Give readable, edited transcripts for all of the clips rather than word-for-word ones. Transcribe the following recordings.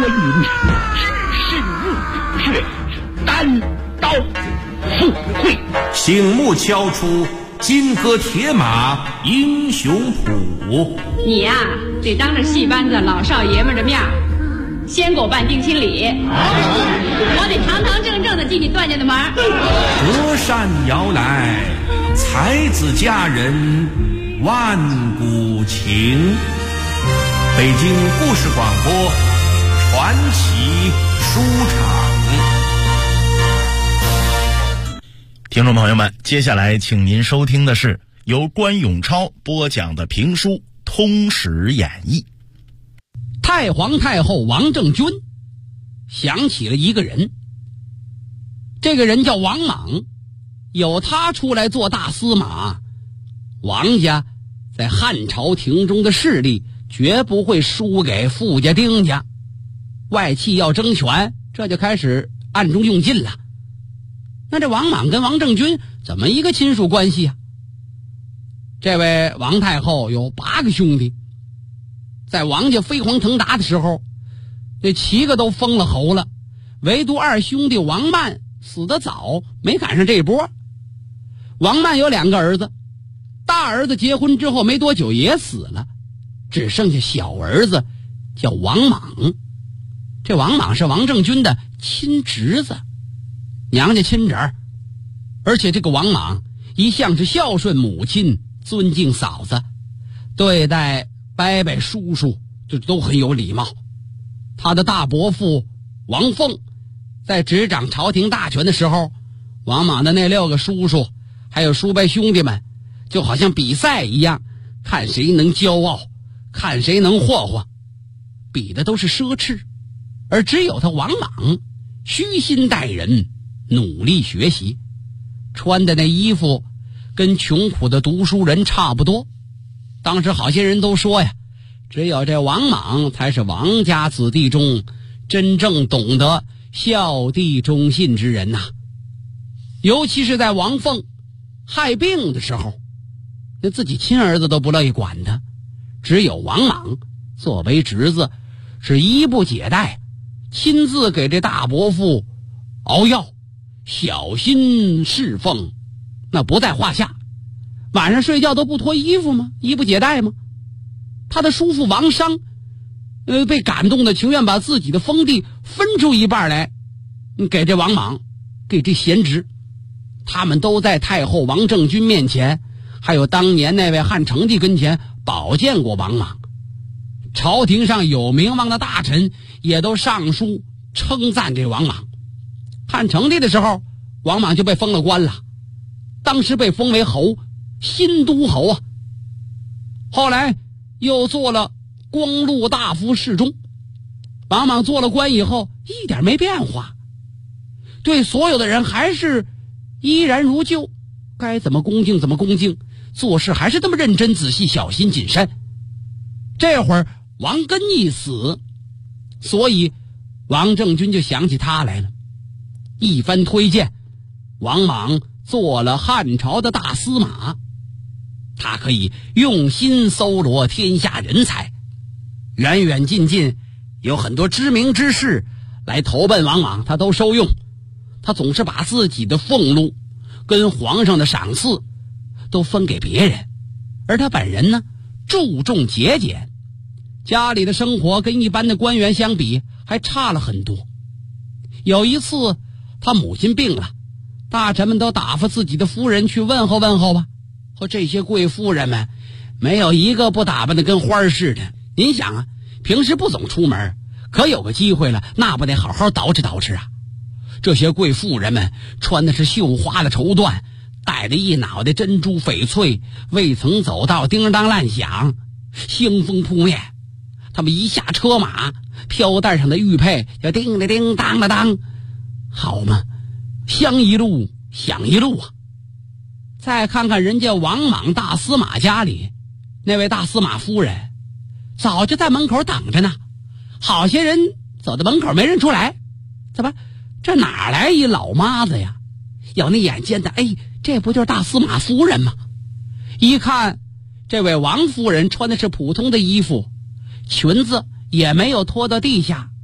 关云是日月单刀赴会， 醒目敲出金戈铁马英雄谱。 你呀，得当着戏班子老少爷们的面先给我办定亲礼，我得堂堂正正的进你段家的门。 隔山遥来，才子佳人万古情。北京故事广播传奇书场。 听众朋友们，接下来请您收听的是由关永超播讲的评书《通史演义》。 太皇太后王政君想起了一个人，这个人叫王莽，有他出来做大司马，王家在汉朝廷中的势力绝不会输给傅家丁家，外戚要争权，这就开始暗中用尽了。那这王莽跟王政君怎么一个亲属关系啊？这位王太后有8个兄弟，在王家飞黄腾达的时候，这7个都封了侯了，唯独2兄弟王曼死得早，没赶上这一波。王曼有2个儿子，大儿子结婚之后没多久也死了，只剩下小儿子叫王莽。这王莽是王政君的亲侄子，娘家亲侄儿，而且这个王莽一向是孝顺母亲，尊敬嫂子，对待伯伯叔叔就都很有礼貌。他的大伯父王凤在执掌朝廷大权的时候，王莽的那6个叔叔还有叔伯兄弟们就好像比赛一样，看谁能骄傲，看谁能霍霍，比的都是奢侈，而只有他王莽虚心待人，努力学习，穿的那衣服跟穷苦的读书人差不多。当时好些人都说呀，只有这王莽才是王家子弟中真正懂得孝弟忠信之人呐。尤其是在王凤害病的时候，那自己亲儿子都不乐意管他，只有王莽作为侄子是衣不解带，亲自给这大伯父熬药，小心侍奉，那不在话下。晚上睡觉都不脱衣服吗？衣不解带吗？他的叔父王商被感动的情愿把自己的封地分出一半来给这王莽，给这贤侄。他们都在太后王政君面前，还有当年那位汉成帝跟前保荐过王莽。朝廷上有名望的大臣也都上书称赞这王莽。汉成帝的时候，王莽就被封了官了，当时被封为侯，新都侯啊。后来又做了光禄大夫侍中。王莽做了官以后一点没变化，对所有的人还是依然如旧，该怎么恭敬怎么恭敬，做事还是那么认真仔细，小心谨慎。这会儿王根一死，所以王政君就想起他来了，一番推荐，王莽做了汉朝的大司马。他可以用心搜罗天下人才，远远近近有很多知名之士来投奔王莽，他都收用。他总是把自己的俸禄跟皇上的赏赐都分给别人，而他本人呢，注重节俭，家里的生活跟一般的官员相比还差了很多。有一次他母亲病了，大臣们都打发自己的夫人去问候问候吧。和这些贵妇人们没有一个不打扮的跟花似的。您想啊，平时不总出门，可有个机会了，那不得好好捯饬捯饬啊。这些贵妇人们穿的是绣花的绸缎，戴着一脑袋珍珠翡翠，未曾走到叮当乱响，香风扑面。他们一下车马，飘带上的玉佩就叮了叮当了当，好嘛，香一路响一路啊。再看看人家王莽大司马家里，那位大司马夫人早就在门口等着呢，好些人走到门口没认出来，怎么这哪来一老妈子呀？有那眼尖的，哎，这不就是大司马夫人吗？一看这位王夫人穿的是普通的衣服，裙子也没有拖到地下，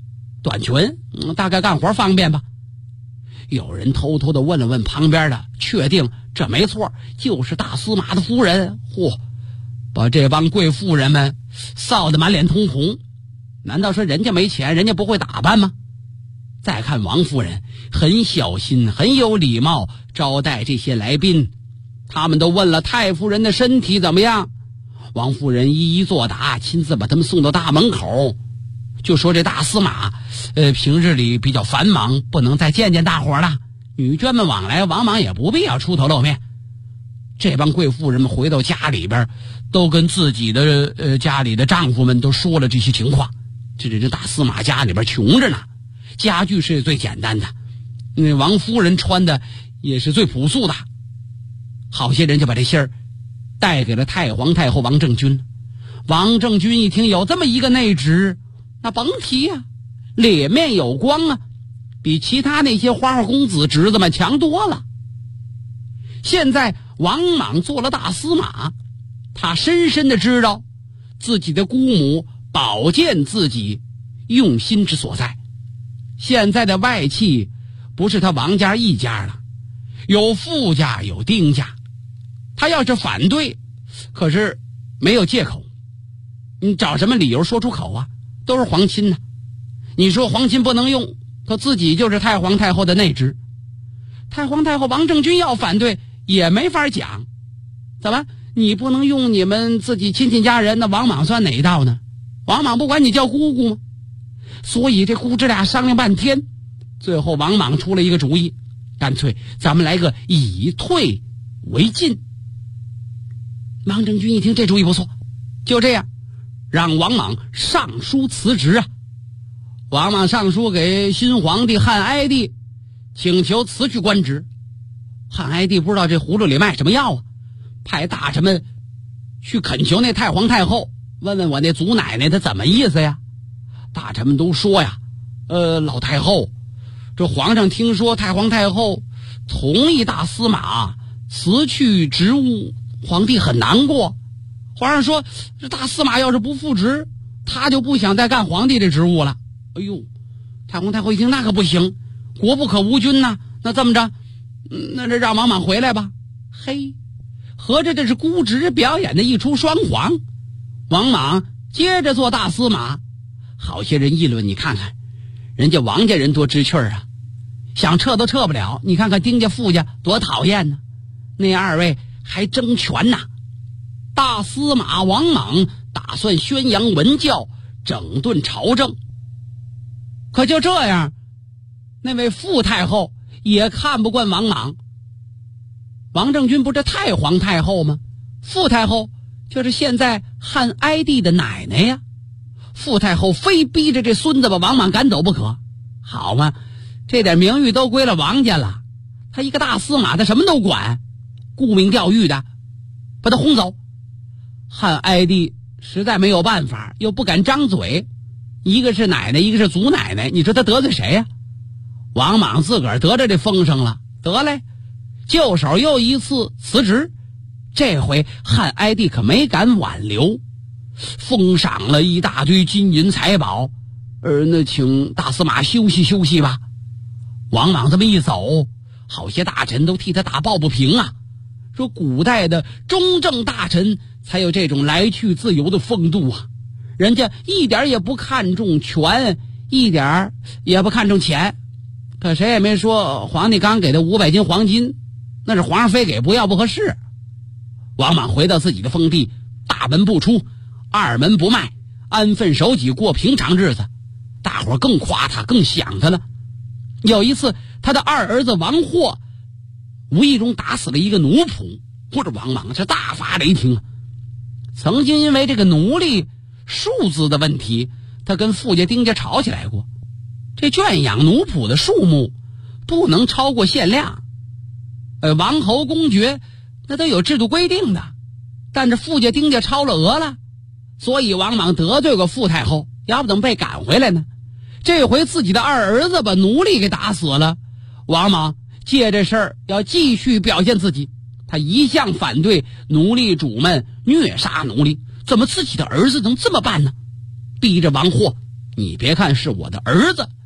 短裙，大概干活方便吧。有人偷偷的问了问旁边的，确定这没错，就是大司马的夫人。嚯，把这帮贵妇人们臊得满脸通红。难道说人家没钱，人家不会打扮吗？再看王夫人，很小心很有礼貌招待这些来宾。他们都问了太夫人的身体怎么样，王夫人一一作答，亲自把他们送到大门口。就说这大司马平日里比较繁忙，不能再见见大伙了，女眷们往来往往也不必要出头露面。这帮贵妇人们回到家里边，都跟自己的家里的丈夫们都说了这些情况。这大司马家里边穷着呢，家具是最简单的，王夫人穿的也是最朴素的。好些人就把这信儿带给了太皇太后王政君。王政君一听有这么一个内侄，那甭提呀，脸面有光啊，比其他那些花花公子侄子们强多了。现在王莽做了大司马，他深深的知道自己的姑母保荐自己用心之所在。现在的外戚不是他王家一家了，有傅家有丁家。他要是反对，可是没有借口，你找什么理由说出口啊？都是皇亲呢。你说皇亲不能用，可自己就是太皇太后的内侄。太皇太后王政君要反对也没法讲。怎么你不能用你们自己亲戚家人，那王莽算哪一道呢？王莽不管你叫姑姑吗？所以这姑侄俩商量半天，最后王莽出了一个主意，干脆咱们来个以退为进。王政君一听这主意不错，就这样让王莽上书辞职啊。王莽上书给新皇帝汉哀帝，请求辞去官职。汉哀帝不知道这葫芦里卖什么药啊，派大臣们去恳求那太皇太后，问问我那祖奶奶她怎么意思呀。大臣们都说呀，老太后，这皇上听说太皇太后同意大司马辞去职务，皇帝很难过。皇上说这大司马要是不复职，他就不想再干皇帝这职务了。哎呦，太皇太后一听那可不行，国不可无君呐。那这么着，那这让王莽回来吧。嘿，合着这是姑侄表演的一出双簧。王莽接着做大司马。好些人议论，你看看人家王家人多知趣啊，想撤都撤不了。你看看丁家傅家多讨厌呢，那二位还争权呐。大司马王莽打算宣扬文教，整顿朝政。可就这样，那位傅太后也看不惯王莽。王政君不是太皇太后吗？傅太后就是现在汉哀帝的奶奶呀。傅太后非逼着这孙子把王莽赶走不可。好嘛，这点名誉都归了王家了，他一个大司马他什么都管，顾名钓誉的把他轰走。汉哀帝实在没有办法，又不敢张嘴，一个是奶奶，一个是祖奶奶，你说他得罪谁呀？王莽自个儿得着这风声了，得嘞，就手又一次辞职。这回汉哀帝可没敢挽留，封赏了一大堆金银财宝，那请大司马休息休息吧。王莽这么一走，好些大臣都替他打抱不平啊，说古代的中正大臣才有这种来去自由的风度啊，人家一点也不看重权，一点也不看重钱。可谁也没说皇帝刚给的500斤黄金，那是皇上非给不要不合适。王莽回到自己的封地，大门不出，二门不迈，安分守己过平常日子。大伙更夸他，更想他了。有一次他的二儿子王霍无意中打死了一个奴仆，或者王莽是大发雷霆。曾经因为这个奴隶数字的问题，他跟傅家丁家吵起来过。这圈养奴仆的数目不能超过限量，王侯公爵那都有制度规定的，但是傅家丁家超了额了，所以王莽得罪过傅太后，要不怎么被赶回来呢？这回自己的二儿子把奴隶给打死了，王莽借这事儿要继续表现自己。他一向反对奴隶主们虐杀奴隶，怎么自己的儿子能这么办呢？逼着王霍，你别看是我的儿子，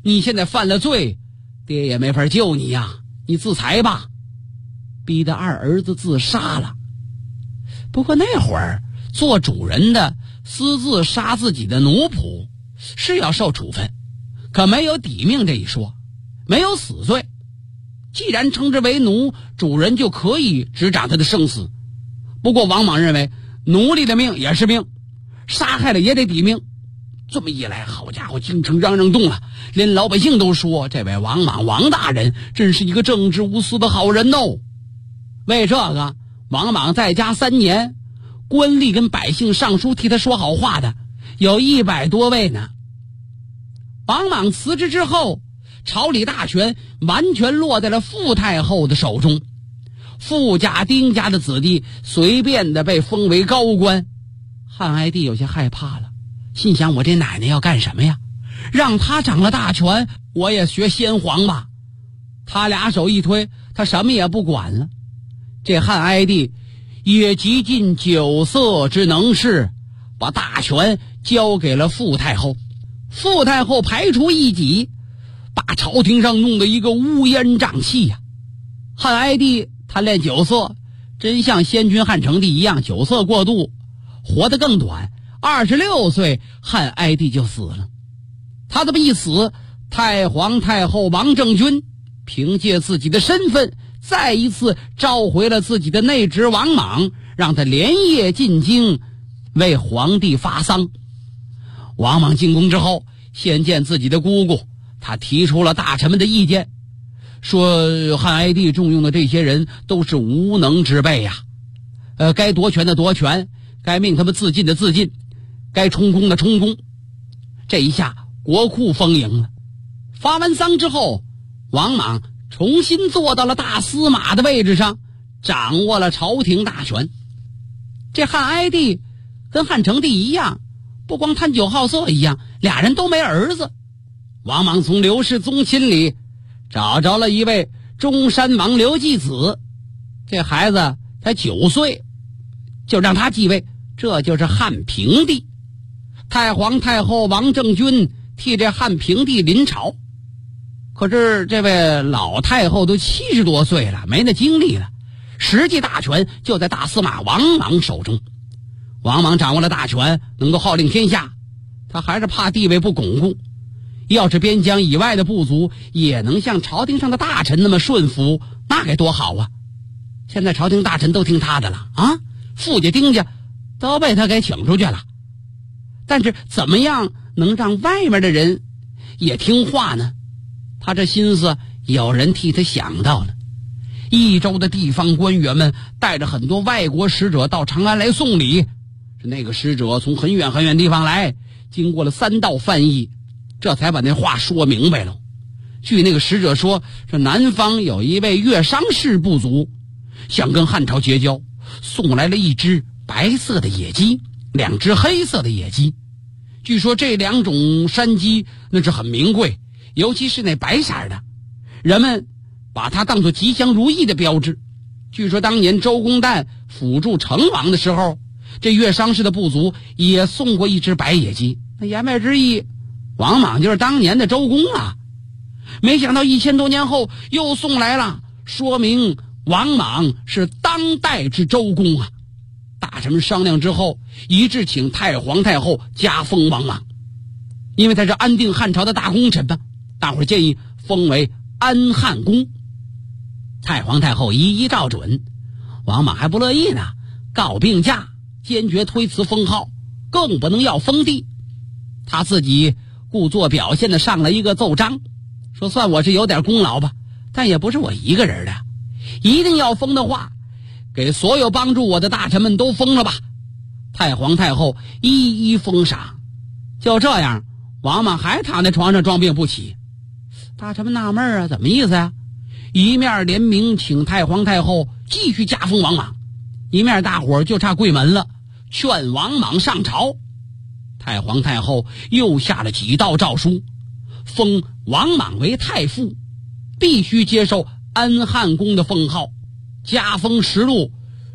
你现在犯了罪，爹也没法救你呀，你自裁吧。逼得二儿子自杀了。不过那会儿做主人的私自杀自己的奴仆是要受处分，可没有抵命这一说，没有死罪。既然称之为奴，主人就可以执掌他的生死。不过王莽认为奴隶的命也是命，杀害了也得抵命。这么一来，好家伙，京城嚷嚷动了，连老百姓都说这位王莽王大人真是一个正直无私的好人哦。为这个，王莽在家3年，官吏跟百姓上书替他说好话的有100多位呢。王莽辞职之后，朝里大权完全落在了傅太后的手中，傅家丁家的子弟随便的被封为高官。汉哀帝有些害怕了，心想我这奶奶要干什么呀？让他掌了大权，我也学先皇吧。他俩手一推，他什么也不管了。这汉哀帝也极尽酒色之能事，把大权交给了傅太后。傅太后排除异己，把朝廷上弄得一个乌烟瘴气呀。汉哀帝贪恋酒色，真像先君汉成帝一样，酒色过度，活得更短。26岁，汉哀帝就死了。他这么一死，太皇太后王政君凭借自己的身份，再一次召回了自己的内侄王莽，让他连夜进京为皇帝发丧。王莽进宫之后，先见自己的姑姑，他提出了大臣们的意见，说汉哀帝重用的这些人都是无能之辈呀，该夺权的夺权，该命他们自尽的自尽，该充公的充公。这一下国库丰盈了。发完丧之后，王莽重新坐到了大司马的位置上，掌握了朝廷大权。这汉哀帝跟汉成帝一样，不光贪酒好色一样，俩人都没儿子。王莽从刘氏宗亲里找着了一位中山王刘继子，这孩子才9岁，就让他继位，这就是汉平帝。太皇太后王政君替这汉平帝临朝，可是这位老太后都70多岁了，没那精力了，实际大权就在大司马王莽手中。王莽掌握了大权，能够号令天下，他还是怕地位不巩固，要是边疆以外的部族也能像朝廷上的大臣那么顺服，那该多好啊。现在朝廷大臣都听他的了啊，傅家丁家都被他给请出去了。但是怎么样能让外面的人也听话呢？他这心思有人替他想到了。益州的地方官员们带着很多外国使者到长安来送礼，那个使者从很远很远地方来，经过了3道翻译，这才把那话说明白了。据那个使者说，这南方有一位越商氏部族想跟汉朝结交，送来了1只白色的野鸡，2只黑色的野鸡。据说这2种山鸡那是很名贵，尤其是那白色的，人们把它当作吉祥如意的标志。据说当年周公旦辅助成王的时候，这越商氏的部族也送过1只白野鸡。那言外之意，王莽就是当年的周公啊。没想到1000多年后又送来了，说明王莽是当代之周公啊。大臣们商量之后，一致请太皇太后加封王莽，因为他是安定汉朝的大功臣吧，大伙儿建议封为安汉公。太皇太后一一照准，王莽还不乐意呢，告病假，坚决推辞封号，更不能要封地。他自己故作表现的上了一个奏章，说算我是有点功劳吧，但也不是我一个人的，一定要封的话，给所有帮助我的大臣们都封了吧。太皇太后一一封赏。就这样，王莽还躺在床上装病不起。大臣们纳闷啊，怎么意思呀？一面联名请太皇太后继续加封王莽，一面大伙儿就差跪门了，劝王莽上朝。太皇太后又下了几道诏书，封王莽为太傅，必须接受安汉公的封号，加封实禄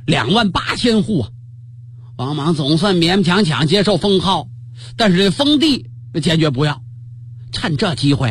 28000户啊。王莽总算勉强接受封号，但是这封地坚决不要。趁这机会，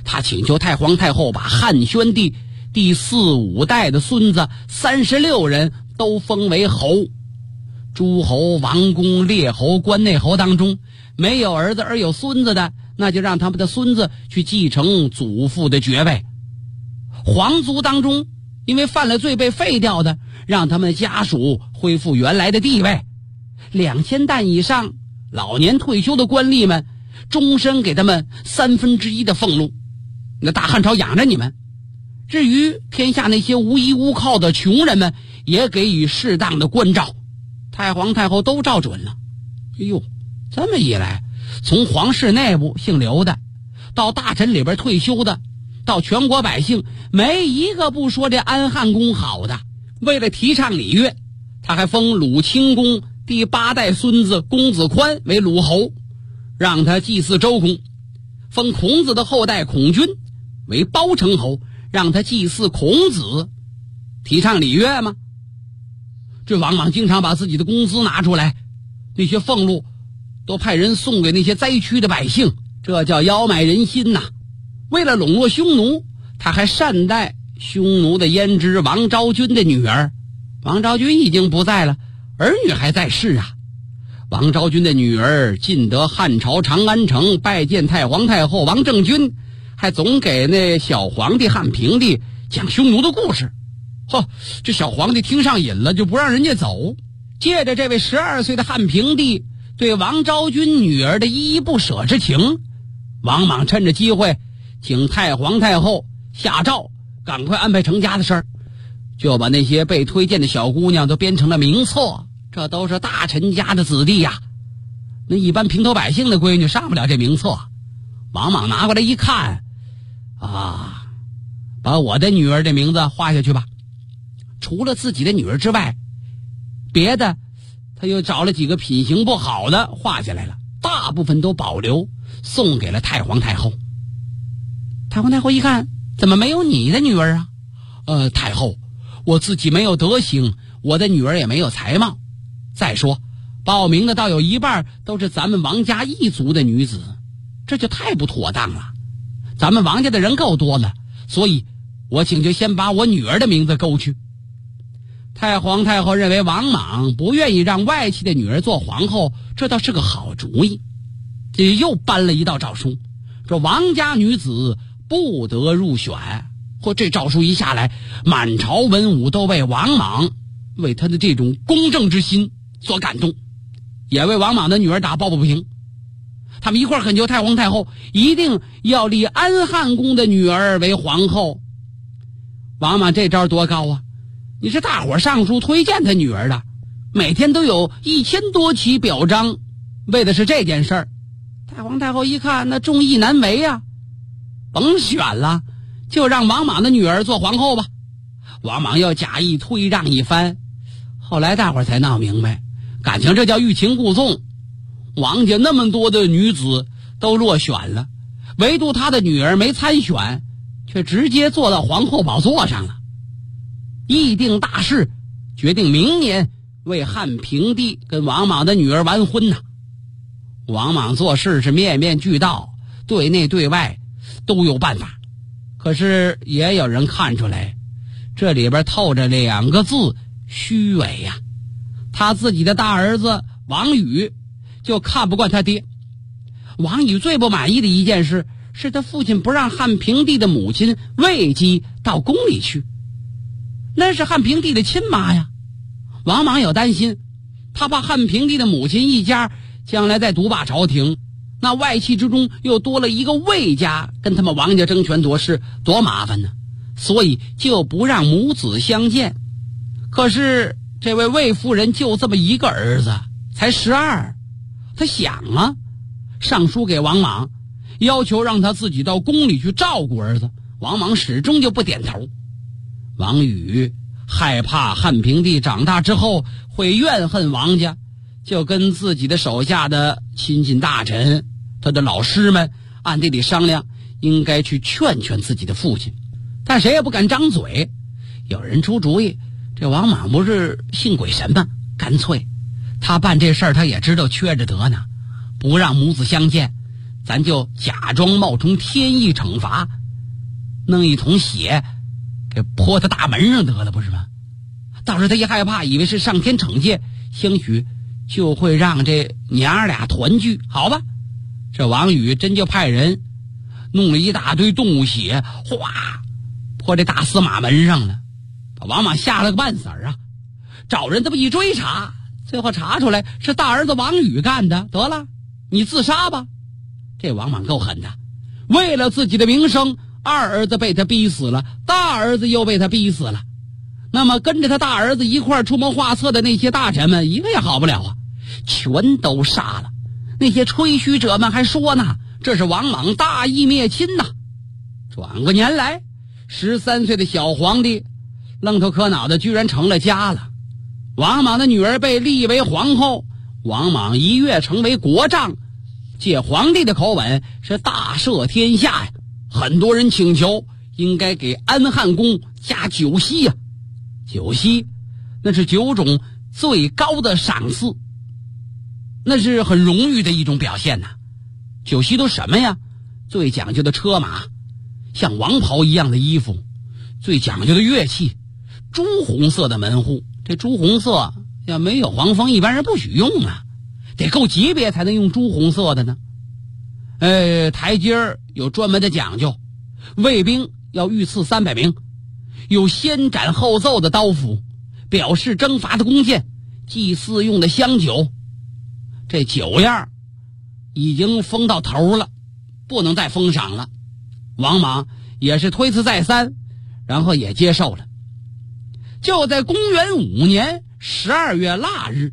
他请求太皇太后把汉宣帝第4、5代的孙子36人都封为侯。诸侯、王公、列侯、关内侯当中，没有儿子而有孙子的，那就让他们的孙子去继承祖父的爵位。皇族当中，因为犯了罪被废掉的，让他们家属恢复原来的地位。2000担以上老年退休的官吏们，终身给他们1/3的俸禄，那大汉朝养着你们。至于天下那些无依无靠的穷人们，也给予适当的关照。太皇太后都照准了。哎呦，这么一来，从皇室内部姓刘的，到大臣里边退休的，到全国百姓，没一个不说这安汉公好的。为了提倡礼乐，他还封鲁清公第8代孙子公子宽为鲁侯，让他祭祀周公；封孔子的后代孔均为包城侯，让他祭祀孔子。提倡礼乐吗？这王莽经常把自己的工资拿出来，那些俸禄都派人送给那些灾区的百姓，这叫妖买人心呐。为了笼络匈奴，他还善待匈奴的胭脂王昭君的女儿。王昭君已经不在了，儿女还在世啊。王昭君的女儿进得汉朝长安城，拜见太皇太后王政君，还总给那小皇帝汉平帝讲匈奴的故事。这小皇帝听上瘾了，就不让人家走。借着这位12岁的汉平帝对王昭君女儿的依依不舍之情，王莽趁着机会请太皇太后下诏，赶快安排成家的事儿，就把那些被推荐的小姑娘都编成了名册。这都是大臣家的子弟呀，那一般平头百姓的闺女上不了这名册。王莽拿过来一看，把我的女儿的名字画下去吧。除了自己的女儿之外，别的他又找了几个品行不好的画下来了，大部分都保留送给了太皇太后。太皇太后一看，怎么没有你的女儿啊？太后，我自己没有德行，我的女儿也没有才貌。再说报名的倒有一半都是咱们王家一族的女子，这就太不妥当了。咱们王家的人够多了，所以我请求先把我女儿的名字勾去。太皇太后认为王莽不愿意让外戚的女儿做皇后，这倒是个好主意，这又颁了一道诏书，说王家女子不得入选。这诏书一下来，满朝文武都为王莽为他的这种公正之心所感动，也为王莽的女儿打抱不平。他们一块儿恳求太皇太后一定要立安汉公的女儿为皇后。王莽这招多高啊！你是大伙上书推荐他女儿的，每天都有1000多起表彰，为的是这件事儿。太皇太后一看，那众议难为啊，甭选了，就让王莽的女儿做皇后吧。王莽要假意推让一番，后来大伙才闹明白，感情这叫欲擒故纵。王家那么多的女子都落选了，唯独他的女儿没参选，却直接坐到皇后宝座上了。议定大事，决定明年为汉平帝跟王莽的女儿完婚呐。王莽做事是面面俱到，对内对外都有办法，可是也有人看出来，这里边透着2个字：虚伪呀。他自己的大儿子王宇就看不惯他爹。王宇最不满意的一件事是他父亲不让汉平帝的母亲卫姬到宫里去，那是汉平帝的亲妈呀。王莽有担心，他怕汉平帝的母亲一家将来再独霸朝廷，那外戚之中又多了一个卫家，跟他们王家争权夺势，多麻烦呢。所以就不让母子相见。可是这位卫夫人就这么一个儿子，才12，他想啊，上书给王莽，要求让他自己到宫里去照顾儿子。王莽始终就不点头。王宇害怕汉平帝长大之后会怨恨王家，就跟自己的手下的亲近大臣、他的老师们暗地里商量，应该去劝劝自己的父亲，但谁也不敢张嘴。有人出主意，这王莽不是信鬼神吗？干脆他办这事儿他也知道缺着德呢，不让母子相见，咱就假装冒充天意惩罚， 弄一桶血给泼他大门上得了，不是吗？倒是他一害怕，以为是上天惩戒，兴许就会让这娘俩团聚。好吧，这王宇真就派人弄了一大堆动物血，哗泼这大司马门上了，把王莽吓了个半死啊！找人这么一追查，最后查出来是大儿子王宇干的，得了，你自杀吧。这王莽够狠的，为了自己的名声，二儿子被他逼死了，大儿子又被他逼死了。那么跟着他大儿子一块出谋划策的那些大臣们，一个也好不了啊，全都杀了。那些吹嘘者们还说呢，这是王莽大义灭亲呐。转过年来，13岁的小皇帝愣头磕脑的居然成了家了。王莽的女儿被立为皇后，王莽一跃成为国丈，借皇帝的口吻是大赦天下呀。很多人请求应该给安汉宫加9锡呀。9锡那是9种最高的赏赐，那是很荣誉的一种表现呐。9锡都什么呀？最讲究的车马，像王袍一样的衣服，最讲究的乐器，朱红色的门户。这朱红色要没有黄蜂，一般人不许用啊，得够级别才能用朱红色的呢。台阶有专门的讲究，卫兵要御赐300名，有先斩后奏的刀斧，表示征伐的弓箭，祭祀用的香酒。这9样已经封到头了，不能再封赏了。王莽也是推辞再三，然后也接受了。就在公元5年12月腊日，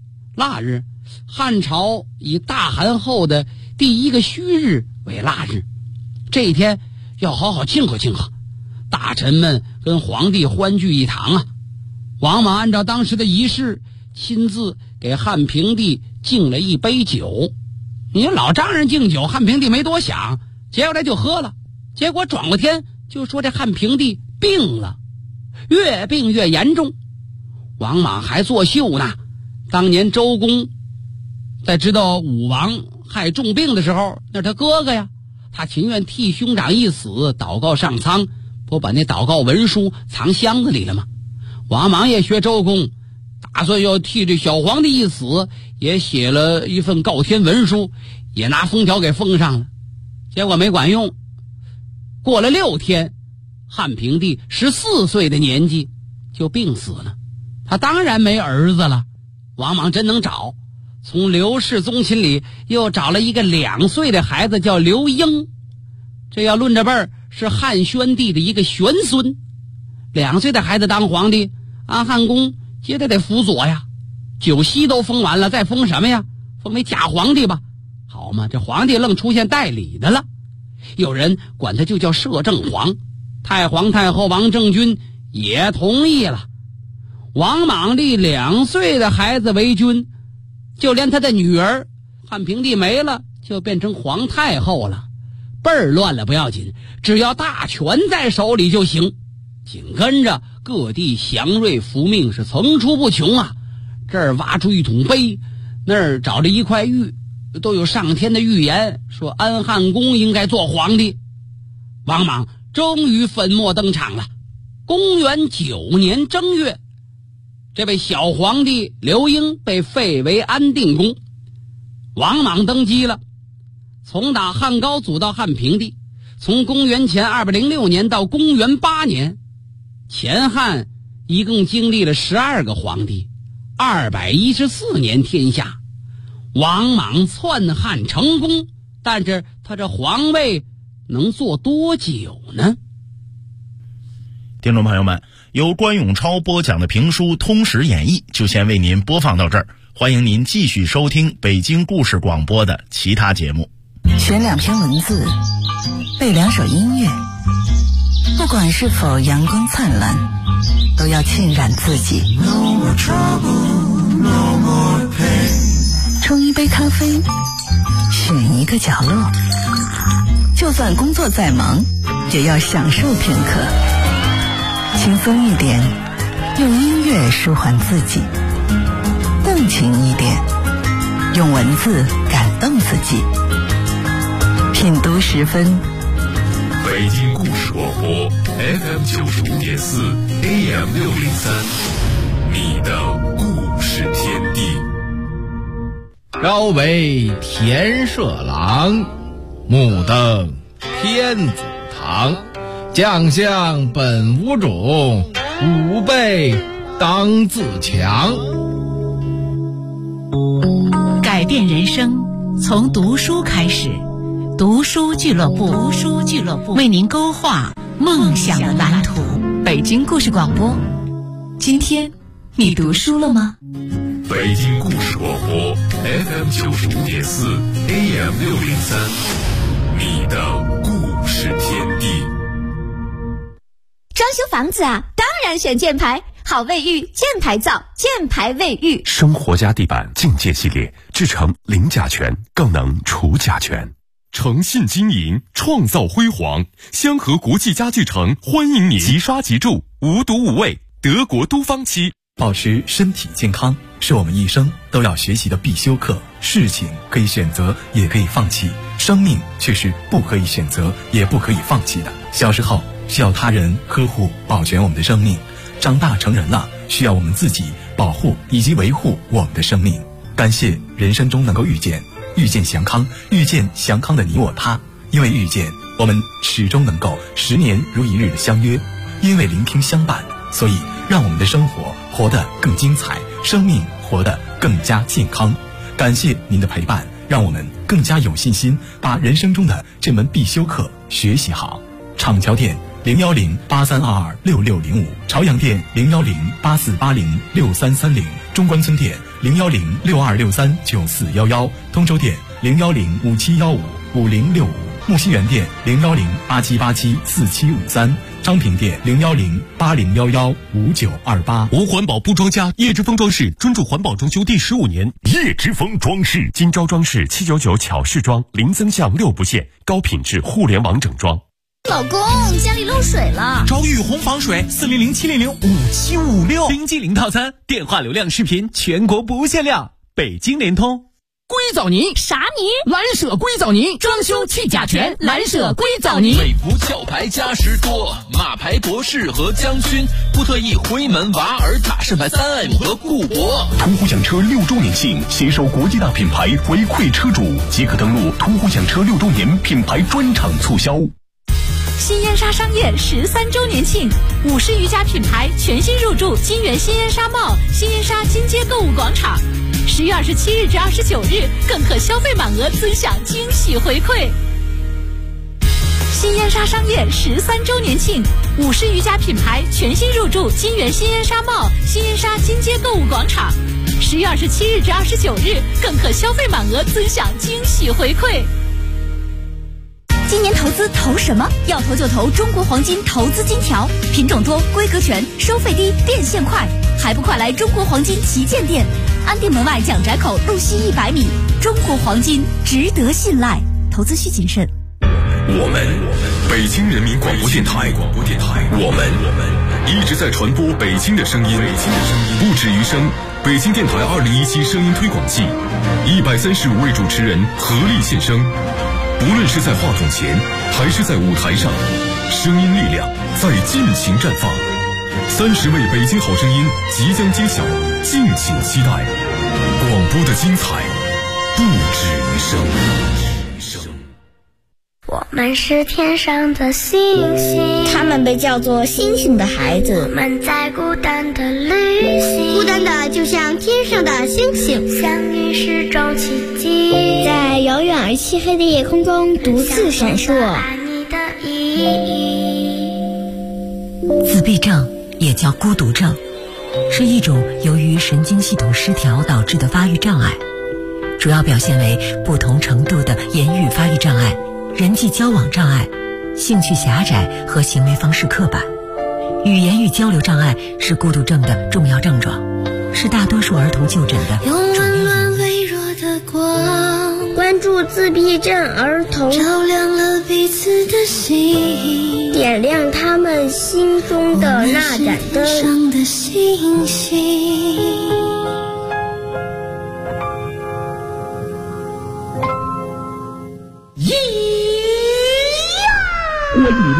汉朝以大寒后的第1个戌日为腊日，这一天要好好庆贺庆贺，大臣们跟皇帝欢聚一堂啊。王莽按照当时的仪式，亲自给汉平帝敬了一杯酒。你老丈人敬酒，汉平帝没多想，接过来就喝了。结果转过天就说这汉平帝病了，越病越严重。王莽还作秀呢。当年周公在知道武王害重病的时候，那是他哥哥呀，他情愿替兄长一死，祷告上苍，不把那祷告文书藏箱子里了吗？王莽也学周公，打算要替这小皇帝一死，也写了一份告天文书，也拿封条给封上了。结果没管用，过了6天，汉平帝14岁的年纪就病死了。他当然没儿子了。王莽真能找，从刘氏宗亲里又找了一个2岁的孩子，叫刘英。这要论着辈儿，是汉宣帝的一个玄孙。2岁的孩子当皇帝，安汉宫接着得辅佐呀。9锡都封完了，再封什么呀？封为假皇帝吧。好嘛，这皇帝愣出现代理的了。有人管他就叫摄政皇。太皇太后王政君也同意了。王莽立2岁的孩子为君，就连他的女儿汉平帝没了，就变成皇太后了。辈儿乱了不要紧，只要大权在手里就行。紧跟着各地祥瑞福命是层出不穷啊，这儿挖出一桶碑，那儿找着一块玉，都有上天的预言，说安汉公应该做皇帝。王莽终于粉墨登场了。公元9年正月，这位小皇帝刘英被废为安定公，王莽登基了。从打汉高祖到汉平帝，从公元前206年到公元8年，前汉一共经历了12个皇帝，214年天下。王莽篡汉成功，但是他这皇位能做多久呢？ 听众朋友们，由关永超播讲的评书《通史演义》就先为您播放到这儿，欢迎您继续收听北京故事广播的其他节目。 选2篇文字，背2首音乐，不管是否阳光灿烂，都要浸染自己。冲一杯咖啡，选一个角落，就算工作再忙，也要享受片刻。轻松一点，用音乐舒缓自己；动情一点，用文字感动自己。品读10分， 北京故事广播 FM95.4 AM603，你的故事天地。 朝为田舍郎，暮登天子堂。将相本无种，吾辈当自强。 改变人生从读书开始，读书俱乐部为您勾画梦想的蓝图。北京故事广播，今天你读书了吗？ 北京故事广播 FM95.4 AM603，你的故事天地。 装修房子啊，当然选箭牌，好卫浴，箭牌造，箭牌卫浴。 生活家地板境界系列，制成零甲醛，更能除甲醛。诚信经营，创造辉煌。香河国际家具城欢迎您，即刷即住，无毒无味，德国都芳漆。 保持身体健康是我们一生都要学习的必修课。事情可以选择，也可以放弃，生命却是不可以选择，也不可以放弃的。小时候需要他人呵护保全我们的生命，长大成人了需要我们自己保护以及维护我们的生命。感谢人生中能够遇见祥康，遇见祥康的你我他。因为遇见，我们始终能够10年如一日的相约；因为聆听相伴，所以让我们的生活活得更精彩，生命活得更加健康。感谢您的陪伴，让我们更加有信心把人生中的这门必修课学习好。厂桥店01083226605，朝阳店01084806330，中关村店01062639411，通州店01057155065，木樨园店01087874753，昌平店01080115928。 无环保不装家，叶之峰装饰专注环保装修第15年。叶之峰装饰，今朝装饰799巧饰装，零增项6不限，高品质互联网整装。 老公，家里漏水了， 找雨虹防水400-700-5756，冰激凌套餐，电话流量视频全国不限量，北京联通。 硅藻泥啥泥？ 蓝舍硅藻泥，装修去甲醛，蓝舍硅藻泥。 美孚壳牌嘉实多，马牌博士和将军，布特意辉门瓦尔塔盛牌3M 和固铂。 途虎养车6周年庆，携手国际大品牌回馈车主，即可登录途虎养车6周年品牌专场促销。 新烟沙商业13周年庆，50余家品牌全新入驻金源新烟沙贸、新烟沙金街购物广场。10月27日至29日，更可消费满额尊享惊喜回馈。新烟沙商业13周年庆，50余家品牌全新入驻金源新烟沙贸、新烟沙金街购物广场。10月27日至29日，更可消费满额尊享惊喜回馈。今年投资投什么？要投就投中国黄金投资金条，品种多，规格全，收费低，变现快，还不快来中国黄金旗舰店，安定门外蒋宅口路西100米。中国黄金值得信赖，投资需谨慎。 我们北京人民广播电台，我们一直在传播北京的声音，不止于声。北京电台2017声音推广季，135位主持人合力献声。无论是在话筒前，还是在舞台上，声音力量在尽情绽放。30位北京好声音即将揭晓，敬请期待。广播的精彩不止于声。 我们是天上的星星， 他们被叫做星星的孩子。 我们在孤单的旅行， 孤单的就像天上的星星， 相遇是种奇迹， 在遥远而漆黑的夜空中独自闪烁。 你的意义。 自闭症也叫孤独症，是一种由于神经系统失调导致的发育障碍，主要表现为不同程度的言语发育障碍、人际交往障碍、兴趣狭窄和行为方式刻板。语言与交流障碍是孤独症的重要症状，是大多数儿童就诊的主要原因。 用温暖微弱的光， 关注自闭症儿童， 照亮了彼此的心， 点亮他们心中的那盏灯。 上的星星。 我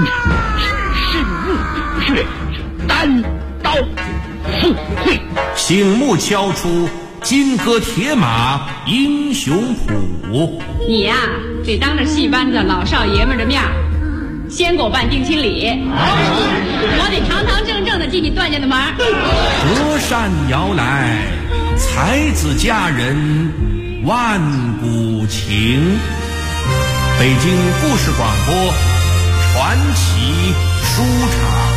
醒目敲出金戈铁马英雄谱。 你呀，得当着戏班子老少爷们的面先给我办定亲礼，我得堂堂正正的进你段家的门。 隔山摇来，才子佳人万古情。北京故事广播传奇书场。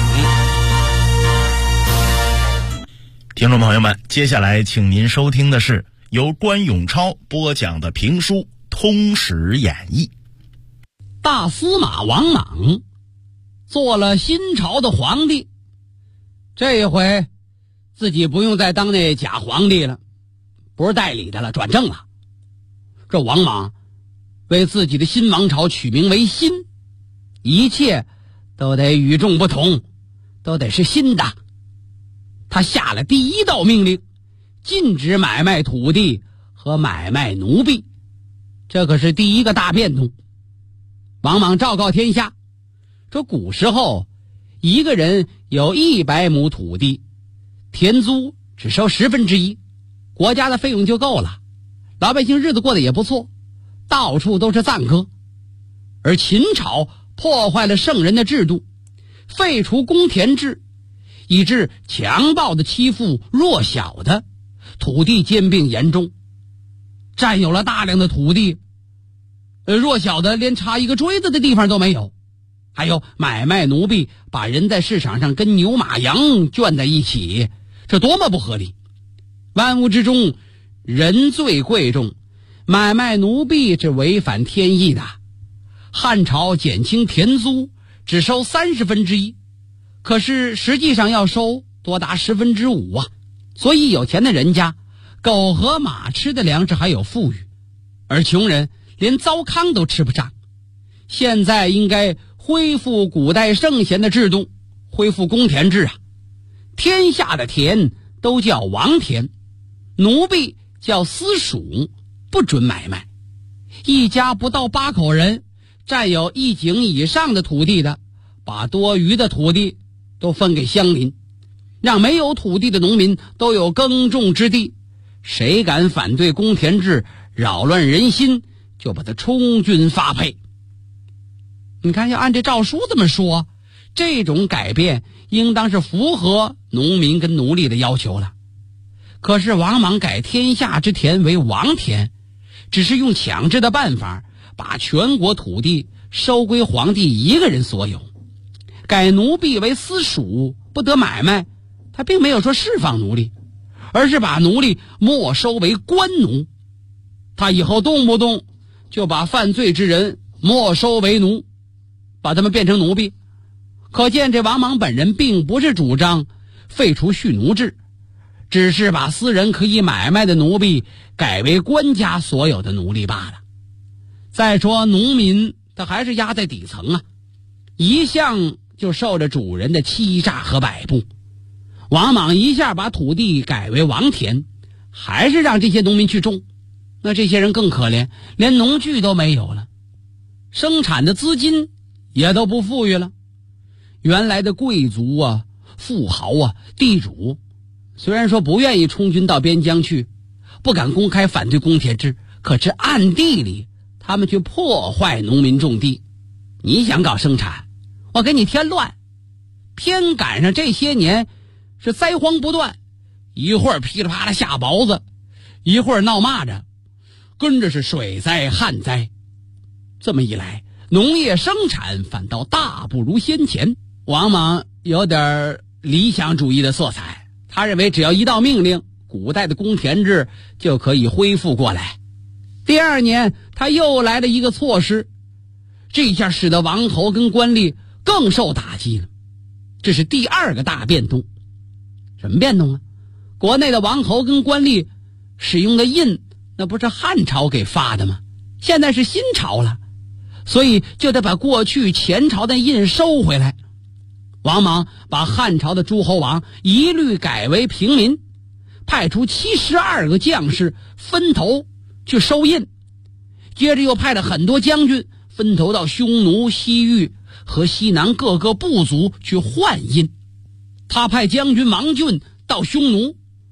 听众朋友们，接下来请您收听的是由关永超播讲的评书《通史演义》。 大司马王莽做了新朝的皇帝，这一回自己不用再当那假皇帝了，不是代理的了，转正了。这王莽为自己的新王朝取名为新，一切都得与众不同，都得是新的。他下了第一道命令，禁止买卖土地和买卖奴婢，这可是第一个大变动。王莽昭告天下，说古时候一个人有100亩土地，田租只收1/10，国家的费用就够了，老百姓日子过得也不错，到处都是赞歌。而秦朝破坏了圣人的制度，废除公田制，以致强暴的欺负弱小的，土地兼并严重，占有了大量的土地，弱小的连插一个锥子的地方都没有。还有买卖奴婢，把人在市场上跟牛马羊圈在一起，这多么不合理。万物之中人最贵重，买卖奴婢是违反天意的。汉朝减轻田租，只收1/30，可是实际上要收多达5/10啊！所以有钱的人家狗和马吃的粮食还有富裕，而穷人连糟糠都吃不上。现在应该恢复古代圣贤的制度，恢复公田制啊！天下的田都叫王田，奴婢叫私属，不准买卖。一家不到8口人，占有1井以上的土地的，把多余的土地都分给乡邻，让没有土地的农民都有耕种之地。谁敢反对公田制，扰乱人心，就把他充军发配。你看，要按这诏书这么说，这种改变应当是符合农民跟奴隶的要求了。可是王莽改天下之田为王田，只是用强制的办法把全国土地收归皇帝一个人所有。改奴婢为私属，不得买卖，他并没有说释放奴隶，而是把奴隶没收为官奴。他以后动不动就把犯罪之人没收为奴，把他们变成奴婢。可见这王莽本人并不是主张废除蓄奴制，只是把私人可以买卖的奴婢改为官家所有的奴隶罢了。再说农民他还是压在底层啊，一向就受着主人的欺诈和摆布。王莽一下把土地改为王田，还是让这些农民去种，那这些人更可怜，连农具都没有了，生产的资金也都不富裕了。原来的贵族啊、富豪啊、地主，虽然说不愿意充军到边疆去，不敢公开反对公田制，可是暗地里他们却破坏农民种地。你想搞生产，我给你添乱，偏赶上这些年是灾荒不断，一会儿噼里啪啦下雹子，一会儿闹蚂蚱，跟着是水灾旱灾。这么一来，农业生产反倒大不如先前。王莽有点理想主义的色彩，他认为只要一道命令，古代的公田制就可以恢复过来。第二年他又来了一个措施，这下使得王侯跟官吏更受打击了。这是第二个大变动。什么变动啊？国内的王侯跟官吏使用的印，那不是汉朝给发的吗？现在是新朝了，所以就得把过去前朝的印收回来。王莽把汉朝的诸侯王一律改为平民，派出72个将士分头去收印，接着又派了很多将军分头到匈奴、西域和西南各个部族去换印。他派将军王浚到匈奴，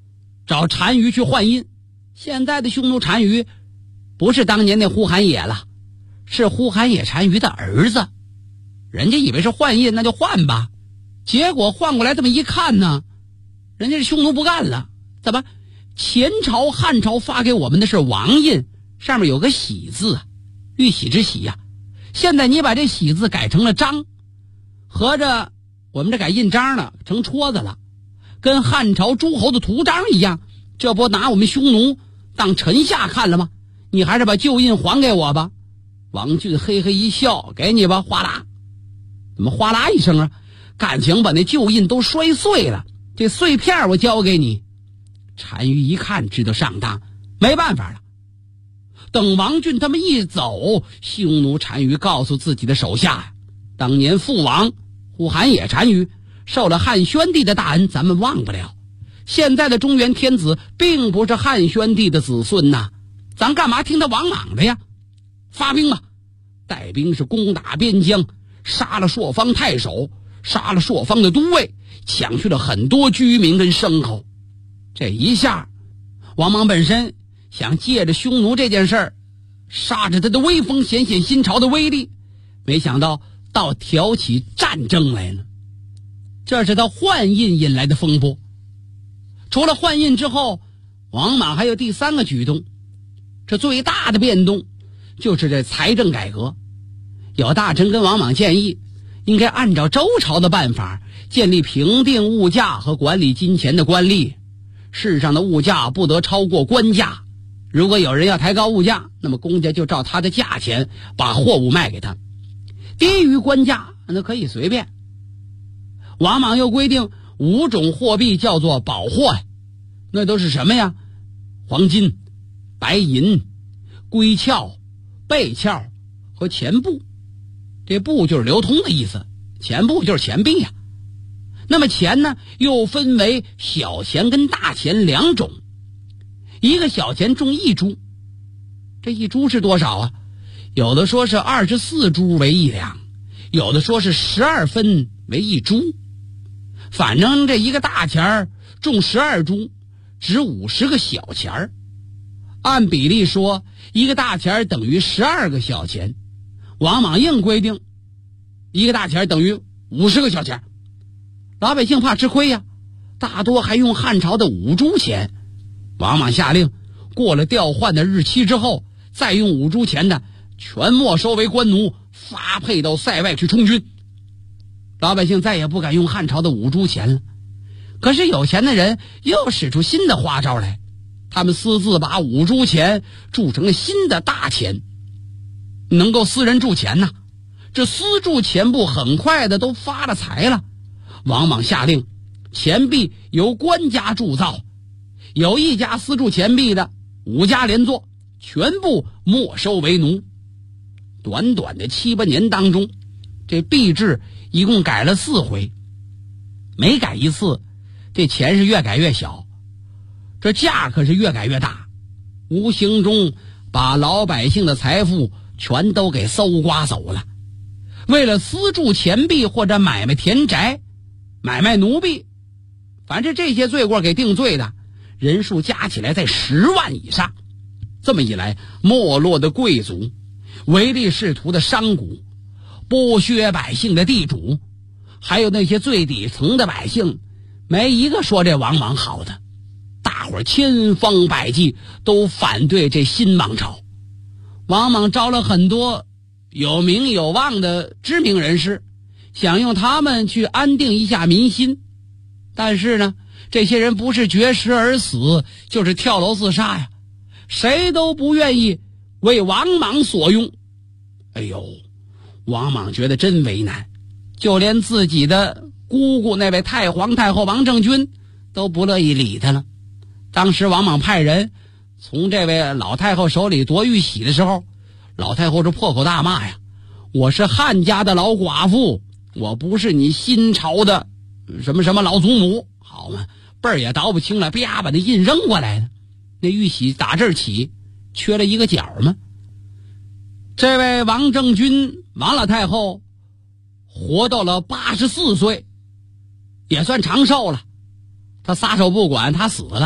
找单于去换印。现在的匈奴单于不是当年那呼韩野了，是呼韩野单于的儿子。人家以为是换印，那就换吧。结果换过来这么一看呢，人家是匈奴不干了。怎么？前朝汉朝发给我们的是王印，上面有个喜字，玉玺之玺呀。现在你把这喜字改成了章，合着我们这改印章了，成戳子了，跟汉朝诸侯的图章一样，这不拿我们匈奴当臣下看了吗？你还是把旧印还给我吧。王俊嘿嘿一笑，给你吧，哗啦。怎么哗啦一声啊？感情把那旧印都摔碎了，这碎片我交给你。单于一看知道上当，没办法了。等王俊他们一走，匈奴单于告诉自己的手下，当年父王呼韩野单于受了汉宣帝的大恩，咱们忘不了。现在的中原天子并不是汉宣帝的子孙呐，咱干嘛听他王莽的呀？发兵吧，带兵是攻打边疆，杀了朔方太守，杀了朔方的都尉，抢去了很多居民跟牲口。这一下，王莽本身想借着匈奴这件事儿杀着他的威风，显显新朝的威力，没想到倒挑起战争来了。这是他换印引来的风波。除了换印之后，王莽还有第三个举动，这最大的变动就是这财政改革。有大臣跟王莽建议，应该按照周朝的办法，建立评定物价和管理金钱的官吏。世上的物价不得超过官价，如果有人要抬高物价，那么公家就照他的价钱把货物卖给他，低于官价那可以随便。王莽又规定5种货币叫做宝货，那都是什么呀？黄金、白银、龟壳、贝壳和钱布。这布就是流通的意思，钱布就是钱币呀。那么钱呢，又分为小钱跟大钱2种。一个小钱重1铢，这1铢是多少啊？有的说是24铢为1两，有的说是12分为1铢。反正这一个大钱重12铢，值50个小钱。按比例说，一个大钱等于12个小钱。王莽硬规定，一个大钱等于50个小钱。老百姓怕吃亏呀，大多还用汉朝的5铢钱。王莽下令，过了调换的日期之后，再用5铢钱的全没收为官奴，发配到塞外去充军。老百姓再也不敢用汉朝的5铢钱了。可是有钱的人又使出新的花招来，他们私自把5铢钱铸成了新的大钱，能够私人铸钱呐。这私铸钱布很快的都发了财了。王莽下令，钱币由官家铸造，有一家私铸钱币的5家连坐，全部没收为奴。短短的7、8年当中，这币制一共改了4回，每改一次，这钱是越改越小，这价可是越改越大，无形中把老百姓的财富全都给搜刮走了。为了私铸钱币或者买卖田宅、买卖奴婢，反正这些罪过给定罪的人数加起来在10万以上。这么一来，没落的贵族、唯利是图的商贾、剥削百姓的地主，还有那些最底层的百姓，没一个说这王莽好的。大伙儿千方百计都反对这新王朝。王莽招了很多有名有望的知名人士，想用他们去安定一下民心。但是呢，这些人不是绝食而死，就是跳楼自杀呀，谁都不愿意为王莽所用。哎呦，王莽觉得真为难，就连自己的姑姑那位太皇太后王政君都不乐意理他了。当时王莽派人从这位老太后手里夺玉玺的时候，老太后是破口大骂呀，我是汉家的老寡妇，我不是你新朝的什么什么老祖母，好嘛，辈儿也倒不清了，啪把那印扔过来了。那玉玺打这儿起缺了一个角嘛。这位王政君王老太后活到了84岁，也算长寿了。她撒手不管，她死了，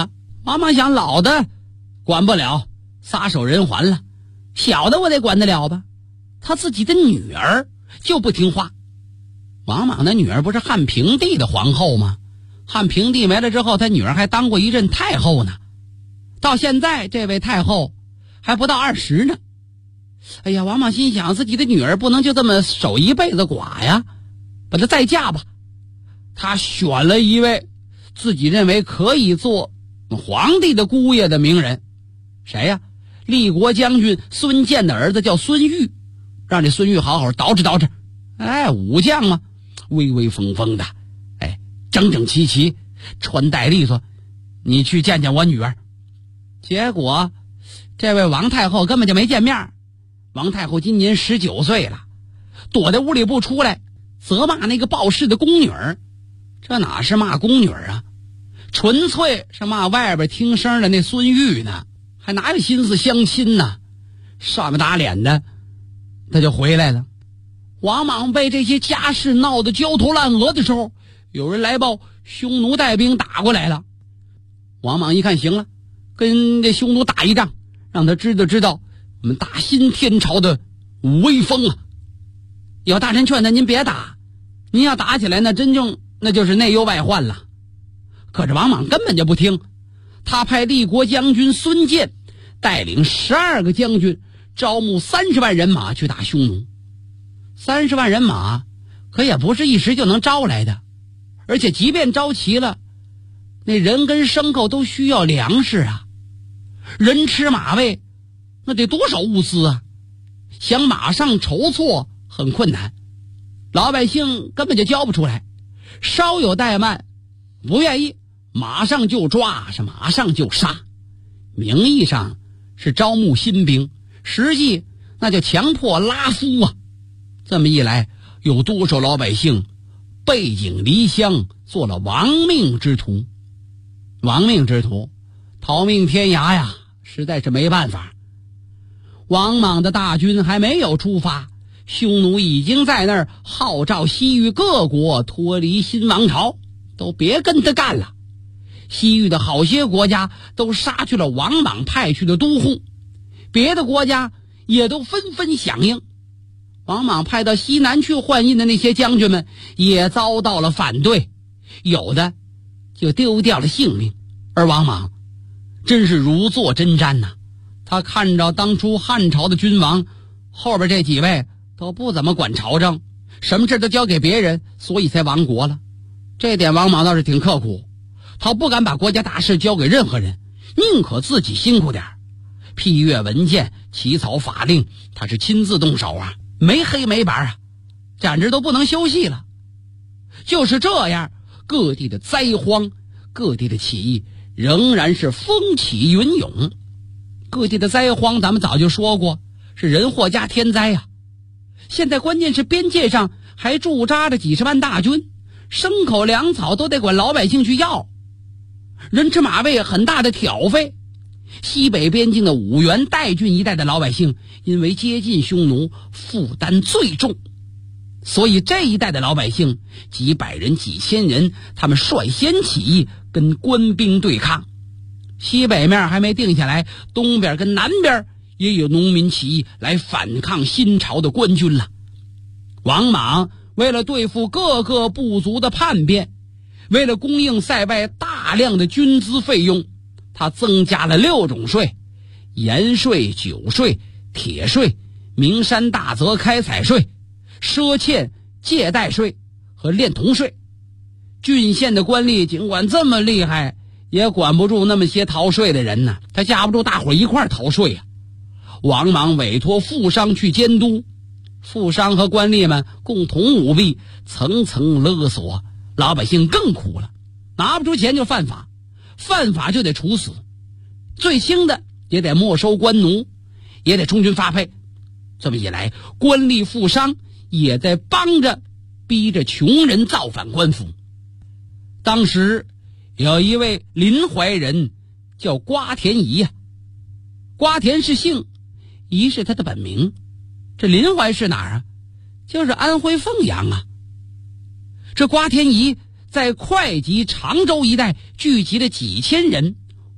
王莽想，老的管不了，撒手人寰了，小的我得管得了吧。他自己的女儿就不听话。王莽的女儿不是汉平帝的皇后吗？汉平帝没了之后，他女儿还当过一任太后呢。到现在这位太后还不到20呢。哎呀，王莽心想，自己的女儿不能就这么守一辈子寡呀，把她再嫁吧。他选了一位自己认为可以做皇帝的姑爷的名人。谁呀？立国将军孙建的儿子叫孙玉，让这孙玉好好捯饬捯饬。哎，武将嘛，威威风风的，哎，整整齐齐，穿戴利索，你去见见我女儿。结果这位王太后根本就没见面。王太后今年19岁了，躲在屋里不出来，责骂那个报事的宫女儿。这哪是骂宫女啊，纯粹是骂外边听声的那孙玉呢，还哪有心思相亲呢？上面打脸的他就回来了。王莽被这些家事闹得焦头烂额的时候，有人来报匈奴带兵打过来了。王莽一看，行了，跟这匈奴打一仗，让他知道我们大新天朝的威风啊！有大臣劝他，您别打，您要打起来那就是内忧外患了。可是王莽根本就不听，他派立国将军孙建带领12个将军，招募30万人马去打匈奴。30万人马可也不是一时就能招来的，而且即便招齐了，那人跟牲口都需要粮食啊，人吃马喂，那得多少物资啊，想马上筹措很困难，老百姓根本就交不出来，稍有怠慢，不愿意马上就抓，是马上就杀。名义上是招募新兵，实际那就强迫拉夫啊。这么一来，有多少老百姓背井离乡，做了亡命之徒。亡命之徒逃命天涯呀，实在是没办法。王莽的大军还没有出发，匈奴已经在那儿号召西域各国脱离新王朝，都别跟他干了。西域的好些国家都杀去了王莽派去的都护，别的国家也都纷纷响应。王莽派到西南去换印的那些将军们也遭到了反对，有的就丢掉了性命。而王莽真是如坐针毡呐，他看着当初汉朝的君王后边这几位都不怎么管朝政，什么事都交给别人，所以才亡国了。这点王莽倒是挺刻苦，他不敢把国家大事交给任何人，宁可自己辛苦点，批阅文件，起草法令，他是亲自动手啊，没黑没白啊，简直都不能休息了。就是这样，各地的灾荒，各地的起义仍然是风起云涌。各地的灾荒咱们早就说过，是人祸加天灾啊。现在关键是边界上还驻扎着几十万大军，牲口粮草都得管老百姓去要，人吃马喂很大的挑费。西北边境的五原代郡一带的老百姓因为接近匈奴，负担最重，所以这一带的老百姓几百人几千人，他们率先起义跟官兵对抗。西北面还没定下来，东边跟南边也有农民起义来反抗新朝的官军了。王莽为了对付各个部族的叛变，为了供应塞外大量的军资费用，他增加了6种税：盐税、酒税、铁税、名山大泽开采税、赊欠借贷税和炼铜税。郡县的官吏尽管这么厉害，也管不住那么些逃税的人呢，他架不住大伙一块逃税啊。王莽委托富商去监督，富商和官吏们共同舞弊，层层勒索，老百姓更苦了。拿不出钱就犯法，犯法就得处死，最轻的也得没收官奴，也得充军发配。这么一来，官吏富商也在帮着逼着穷人造反官府。当时有一位临淮人叫瓜田仪啊，瓜田是姓，仪是他的本名。这临淮是哪儿啊？就是安徽凤阳啊。这瓜田仪在会稽、常州一带聚集了几千人，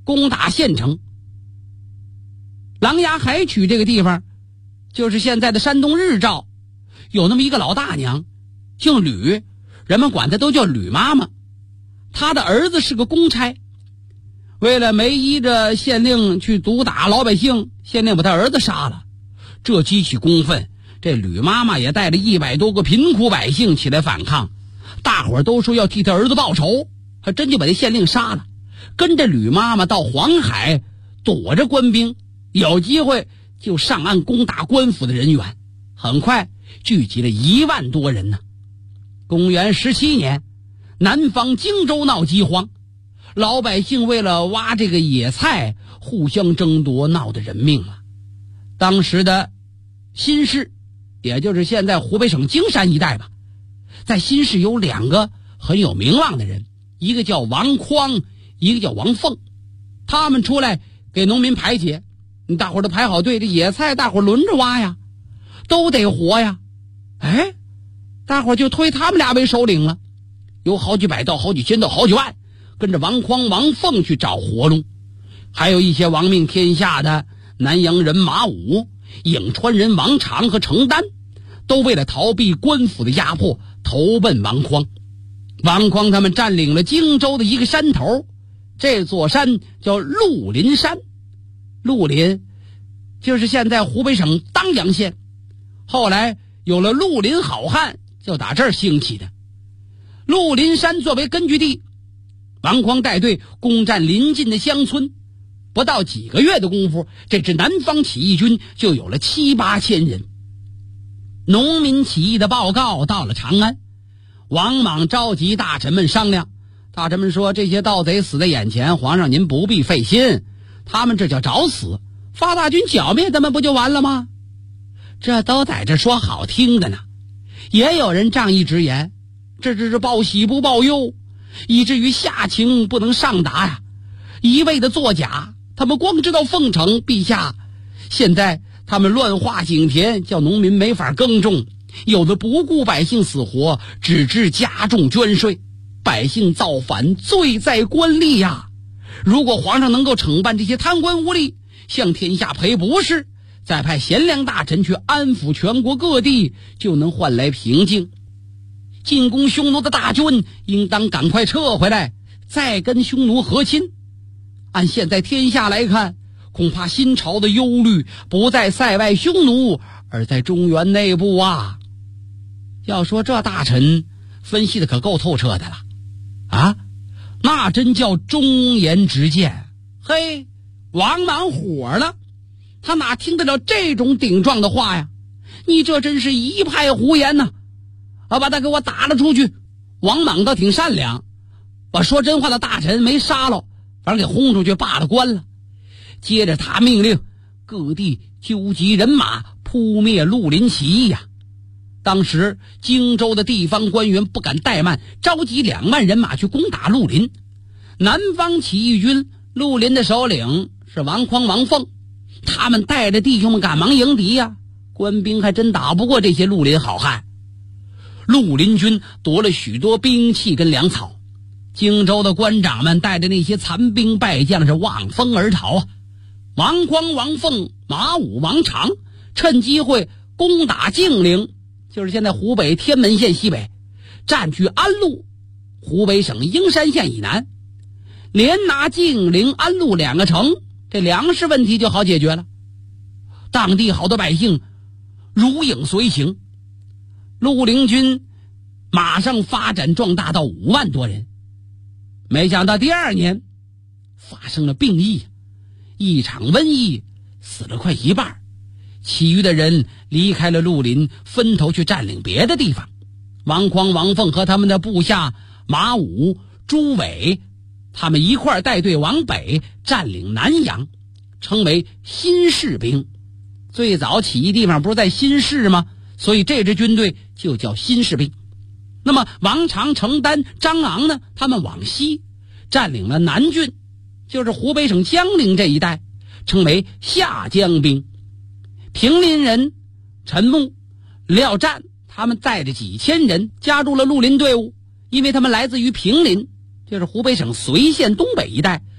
攻打县城。琅琊海曲这个地方，就是现在的山东日照，有那么一个老大娘，姓吕，人们管她都叫吕妈妈。她的儿子是个公差，为了没依着县令去毒打老百姓，县令把他儿子杀了。这激起公愤，这吕妈妈也带着100多个贫苦百姓起来反抗，大伙儿都说要替他儿子报仇，还真就把这县令杀了，跟着吕妈妈到黄海躲着官兵，有机会就上岸攻打官府的人员。很快聚集了1万多人呢。公元17年，南方荆州闹饥荒，老百姓为了挖这个野菜互相争夺，闹得人命了。当时的新市，也就是现在湖北省荆山一带吧，在新市有2个很有名望的人，一个叫王匡，一个叫王凤。他们出来给农民排解，大伙儿都排好队，这野菜大伙儿轮着挖呀，都得活呀。哎，大伙儿就推他们俩为首领了，有好几百到好几千到好几万，跟着王匡王凤去找活路。还有一些亡命天下的南阳人马武、颍川人王常和程丹，都为了逃避官府的压迫投奔王匡。王匡他们占领了荆州的一个山头，这座山叫鹿林山。鹿林就是现在湖北省当阳县，后来有了绿林好汉，就打这儿兴起的。鹿林山作为根据地，王匡带队攻占邻近的乡村，不到几个月的功夫，这支南方起义军就有了7、8千人。农民起义的报告到了长安，王莽召集大臣们商量。大臣们说，这些盗贼死在眼前，皇上您不必费心，他们这叫找死，发大军剿灭他们不就完了吗？这都在这说好听的呢。也有人仗义直言，这是报喜不报忧，以至于下情不能上达呀，一味的作假。他们光知道奉承陛下，现在他们乱划井田，叫农民没法耕种，有的不顾百姓死活，只知加重捐税，百姓造反，罪在官吏呀。如果皇上能够惩办这些贪官污吏，向天下赔不是，再派贤良大臣去安抚全国各地，就能换来平静。进攻匈奴的大军应当赶快撤回来，再跟匈奴和亲。按现在天下来看，恐怕新朝的忧虑不在塞外匈奴，而在中原内部啊。要说这大臣分析的可够透彻的了啊，那真叫忠言直谏。嘿，王莽火了，他哪听得了这种顶撞的话呀？你这真是一派胡言呐！把他给我打了出去。王莽倒挺善良，把说真话的大臣没杀了，反正给轰出去罢了官了。接着他命令各地纠集人马扑灭绿林起义呀。当时荆州的地方官员不敢怠慢，召集2万人马去攻打绿林。南方起义军绿林的首领是王匡王凤，他们带着弟兄们赶忙迎敌呀。官兵还真打不过这些绿林好汉。绿林军夺了许多兵器跟粮草，荆州的官长们带着那些残兵败将是望风而逃啊。王匡王凤马武王常趁机会攻打晋陵，就是现在湖北天门县西北，占据安陆，湖北省英山县以南，连拿晋陵安陆2个城，这粮食问题就好解决了。当地好多百姓如影随形，绿林军马上发展壮大到5万多人。没想到第2年发生了病疫，一场瘟疫，死了快1半，其余的人离开了绿林，分头去占领别的地方。王匡王凤和他们的部下马武、朱伟，他们一块带队往北占领南阳，称为新市兵。最早起义地方不是在新市吗？所以这支军队就叫新市兵。那么王常、程丹、张昂呢，他们往西占领了南郡，就是湖北省江陵这一带，称为下江兵。平林人陈牧、廖湛他们带着几千人加入了绿林队伍，因为他们来自于平林，就是湖北省随县东北一带，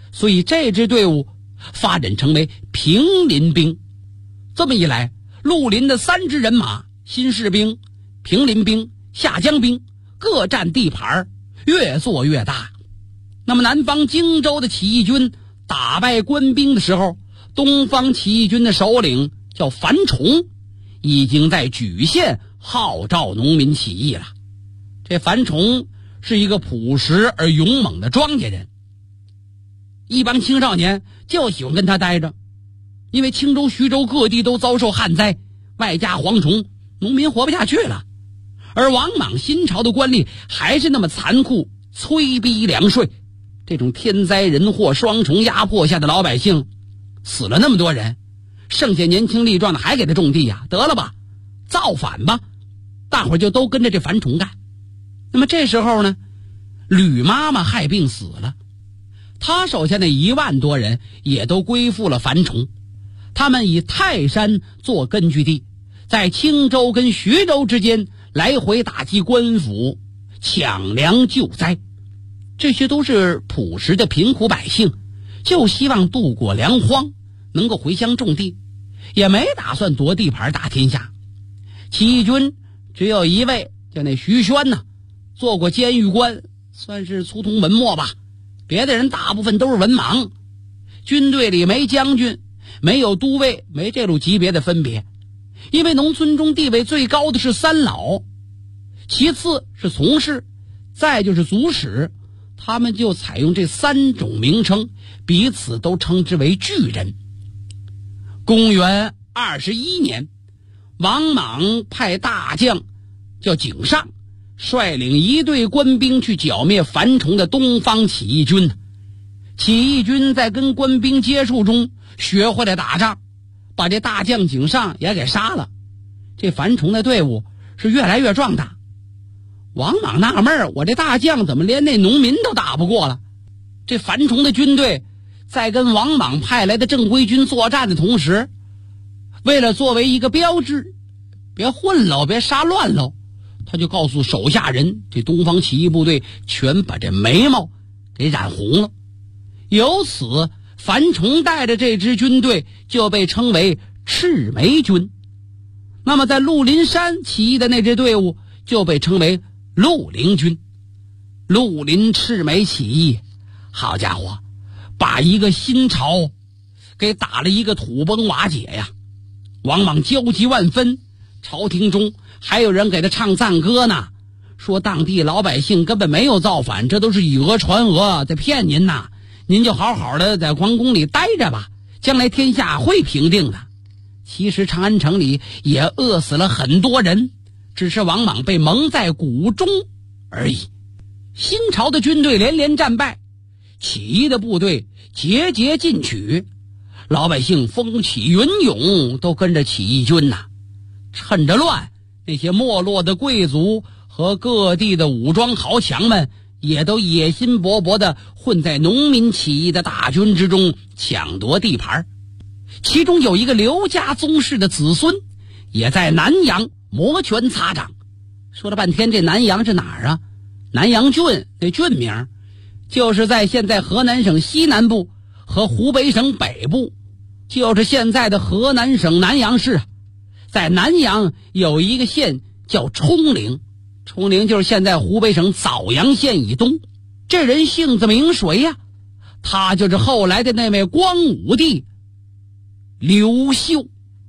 所以这支队伍发展成为平林兵。这么一来，绿林的3支人马，新士兵、平林兵、下江兵，各占地盘，越做越大。那么南方荆州的起义军打败官兵的时候，东方起义军的首领叫樊崇，已经在莒县号召农民起义了。这樊崇是一个朴实而勇猛的庄稼人，一帮青少年就喜欢跟他待着。因为青州、徐州各地都遭受旱灾，外加蝗虫，农民活不下去了。而王莽新朝的官吏还是那么残酷，催逼粮税。这种天灾人祸双重压迫下的老百姓，死了那么多人，剩下年轻力壮的还给他种地呀，得了吧，造反吧，大伙儿就都跟着这樊崇干。那么这时候呢，吕妈妈害病死了，他手下那1万多人也都归附了樊崇。他们以泰山做根据地，在青州跟徐州之间来回打击官府，抢粮救灾。这些都是朴实的贫苦百姓，就希望度过粮荒，能够回乡种地，也没打算夺地盘打天下。起义军只有一位叫那徐宣呢，做过监狱官，算是粗通文墨吧，别的人大部分都是文盲。军队里没将军，没有都尉，没这种级别的分别。因为农村中地位最高的是3老，其次是从事，再就是族史，他们就采用这3种名称，彼此都称之为巨人。公元21年，王莽派大将叫景尚，率领一队官兵去剿灭樊崇的东方起义军。起义军在跟官兵接触中学会了打仗，把这大将景尚也给杀了。这樊崇的队伍是越来越壮大。王莽纳闷，我这大将怎么连那农民都打不过了？这樊崇的军队在跟王莽派来的正规军作战的同时，为了作为一个标志，别混喽，别杀乱喽，他就告诉手下人，这东方起义部队全把这眉毛给染红了。由此樊崇带着这支军队就被称为赤眉军。那么在鹿林山起义的那支队伍就被称为鹿林军。鹿林赤眉起义，好家伙，把一个新朝给打了一个土崩瓦解呀！王莽焦急万分，朝廷中还有人给他唱赞歌呢，说当地老百姓根本没有造反，这都是以讹传讹，在骗您呐，您就好好的在皇宫里待着吧，将来天下会平定的。其实长安城里也饿死了很多人，只是王莽被蒙在鼓中而已。新朝的军队连连战败，起义的部队节节进取，老百姓风起云涌，都跟着起义军呐。趁着乱，那些没落的贵族和各地的武装豪强们也都野心勃勃地混在农民起义的大军之中，抢夺地盘。其中有一个刘家宗室的子孙也在南阳摩拳擦掌。说了半天，这南阳是哪儿啊？南阳郡，那郡名就是在现在河南省西南部和湖北省北部，就是现在的河南省南阳市。在南阳有一个县叫冲陵，冲陵就是现在湖北省枣阳县以东。这人姓子名谁呀？他就是后来的那位光武帝刘秀。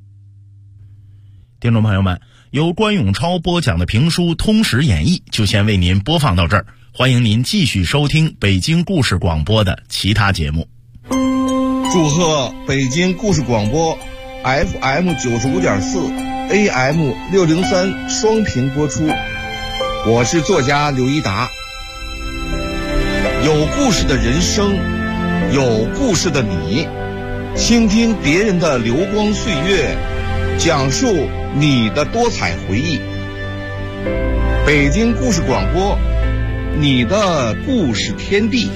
听众朋友们，由关永超播讲的评书《通史演义》就先为您播放到这儿，欢迎您继续收听北京故事广播的其他节目。 祝贺北京故事广播 FM 95.4 AM 603双频播出，我是作家刘一达。有故事的人生，有故事的你，倾听别人的流光岁月，讲述你的多彩回忆。北京故事广播，你的故事天地。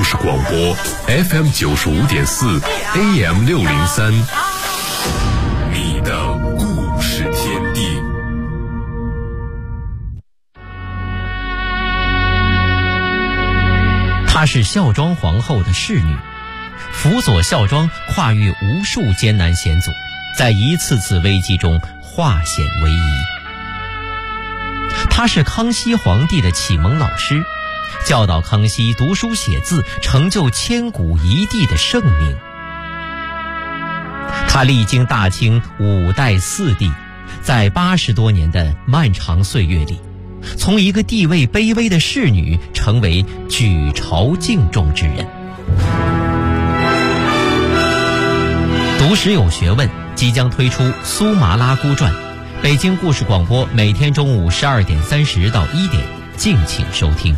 事广播 FM 95.4 AM 603，你的故事天地。 她是孝庄皇后的侍女，辅佐孝庄跨越无数艰难险阻，在一次次危机中化险为夷。她是康熙皇帝的启蒙老师，教导康熙读书写字，成就千古一帝的盛名。她历经大清5代4帝，在80多年的漫长岁月里，从一个地位卑微的侍女成为举朝敬重之人。读史有学问即将推出《苏麻拉姑传》，北京故事广播每天中午12点30到1点，敬请收听。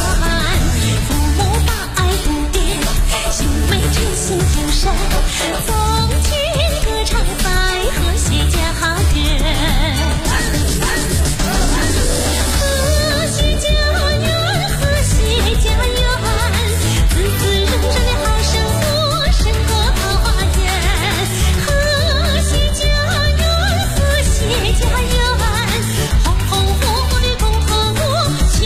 在